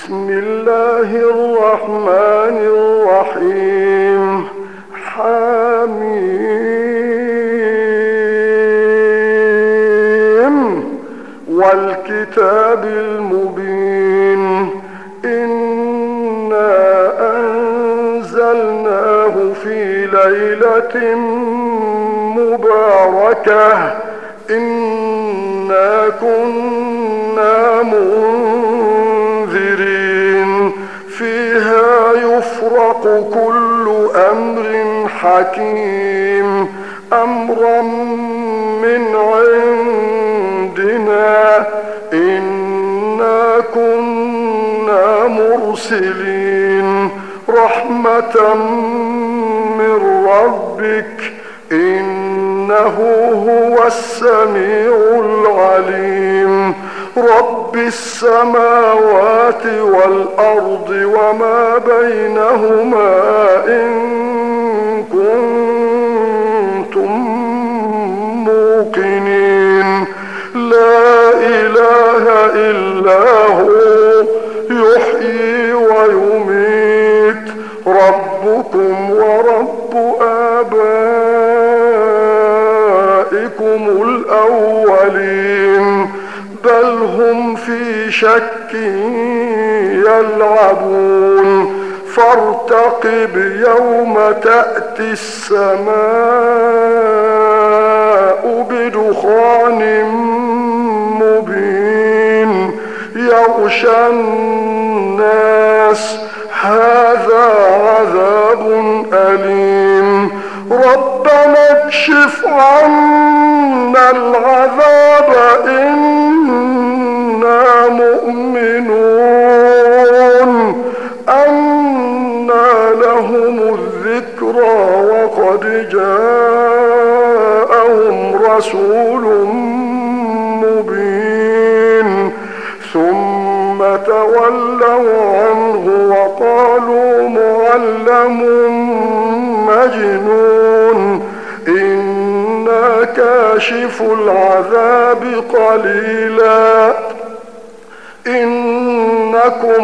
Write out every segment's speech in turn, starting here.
بسم الله الرحمن الرحيم. حميم والكتاب المبين. إنا أنزلناه في ليلة مباركة إنا كنا منذرين فيها يفرق كل أمر حكيم أمرا من عندنا إنا كنا مرسلين رحمة من ربك إنه هو السميع العليم. رب السماوات والأرض وما بينهما إن كنتم موقنين. لا إله إلا هو يحيي ويميت ربكم ورب آبائكم الأولين بل هم في شك يلعبون. فارتقب يوم تأتي السماء بدخان مبين يغشى الناس هذا عذاب أليم. ربنا اكشف عنا العذاب إنا مؤمنون. أنى لهم الذكرى وقد جاءهم رسول مبين ثم تولوا عنه وقالوا معلم مجنون. إنا كاشف العذاب قليلا إنكم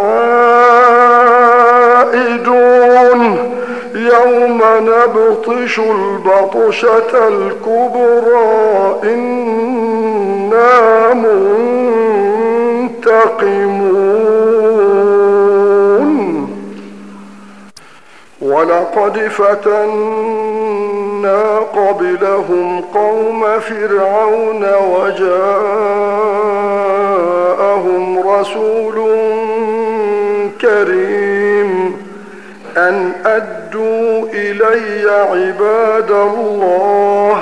عائدون يوم نبطش البطشة الكبرى إنا منتقمون. ولقد فتنا قبلهم قوم فرعون وجاءهم رسول كريم أن أدوا إلي عباد الله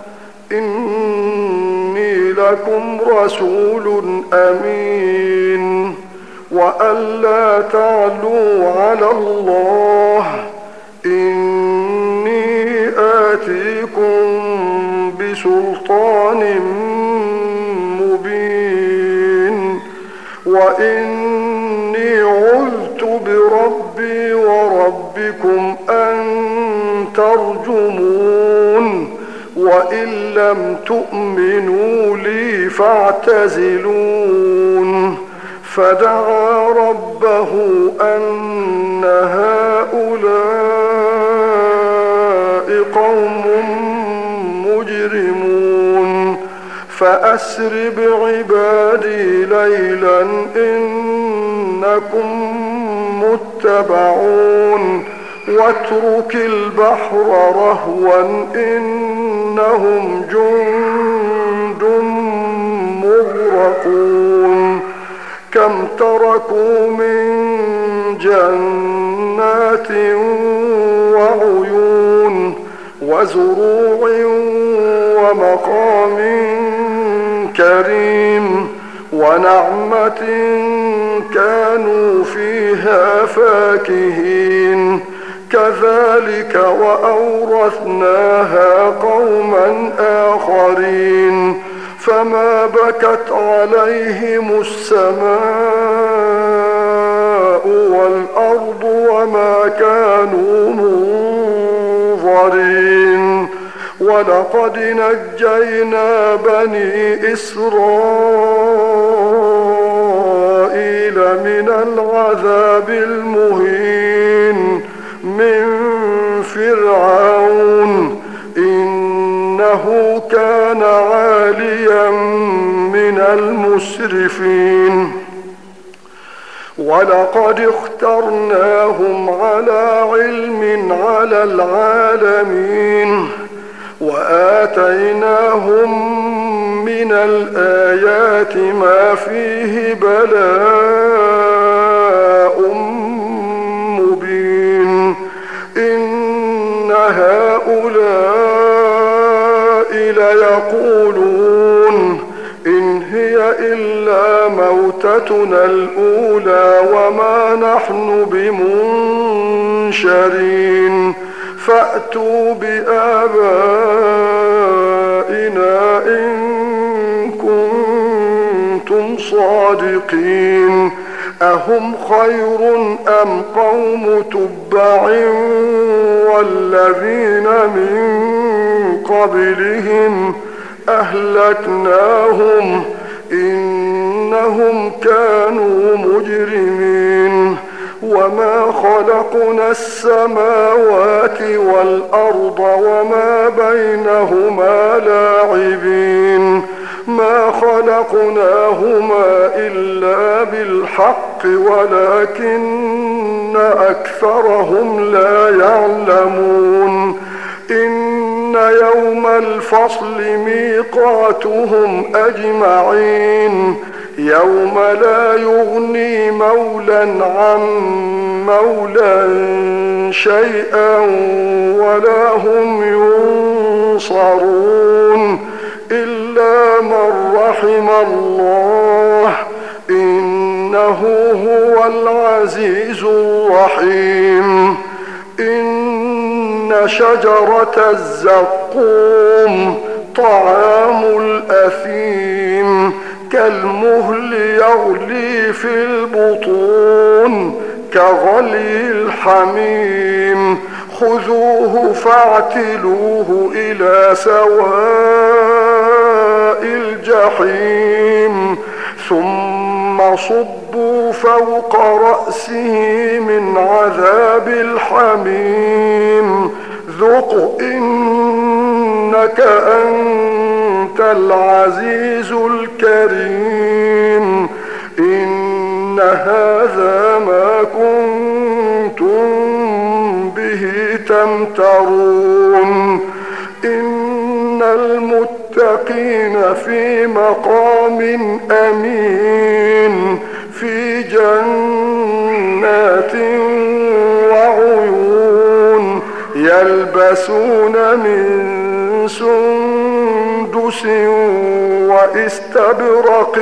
إني لكم رسول أمين وألا تعلوا على الله إني آتيكم بسلطان مبين وإني عذت بربي وربكم أن ترجمون وإن لم تؤمنوا لي فاعتزلون. فدعا ربه أن هؤلاء قوم مجرمون فأسر بعبادي ليلا إنكم متبعون واترك البحر رهوا إنهم جند مغرقون. كم تركوا من جنات وعيون وزروع ومقام كريم ونعمة كانوا فيها فاكهين. كذلك وأورثناها قوما آخرين فما بكت عليهم السماء والأرض وما كانوا منظرين. ولقد نجينا بني إسرائيل من العذاب المهين من فرعون إنه كان عاليا من المسرفين ولقد اخترناهم على علم على العالمين وآتيناهم من الآيات ما فيه بلاء مبين إن هؤلاء ليقولون إن هي إلا موتتنا الأولى وما نحن بمنشرين فأتوا بآبائنا إن كنتم صادقين أهم خير أم قوم تبع والذين من قبلهم أهلكناهم إنهم كانوا مجرمين وما خلقنا السماوات والأرض وما بينهما لاعبين ما خلقناهما إلا بالحق ولكن أكثرهم لا يعلمون إن يوم الفصل ميقاتهم أجمعين يوم لا يغني مولى عن مولى شيئا ولا هم ينصرون إلا من رحم الله إنه هو العزيز الرحيم إن شجرة الزقوم طعام الأثيم كالمهل يغلي في البطون كغلي الحميم خذوه فاعتلوه إلى سواء الجحيم ثم صبوا فوق رأسه من عذاب الحميم ذق إنك أنت العزيز الكريم إن هذا ما كنتم به تمترون إن المتقين في مقام أمين في جنات وعيون يلبسون من سندس واستبرق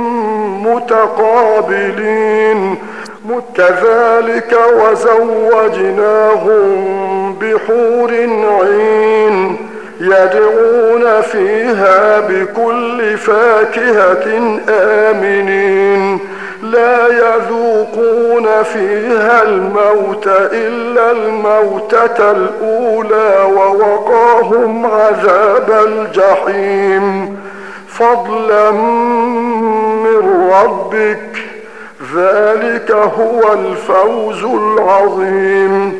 متقابلين كذلك وزوجناهم بحور عين يدعون فيها بكل فاكهة آمنين لا يذوقون فيها الموت إلا الموتة الأولى ووقاهم عذاب الجحيم فضلا من ربك ذلك هو الفوز العظيم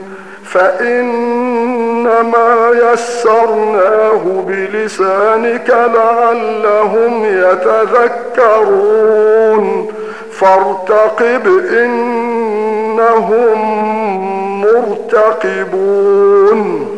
فإنما يسرناه بلسانك لعلهم يتذكرون فارتقب إنهم مرتقبون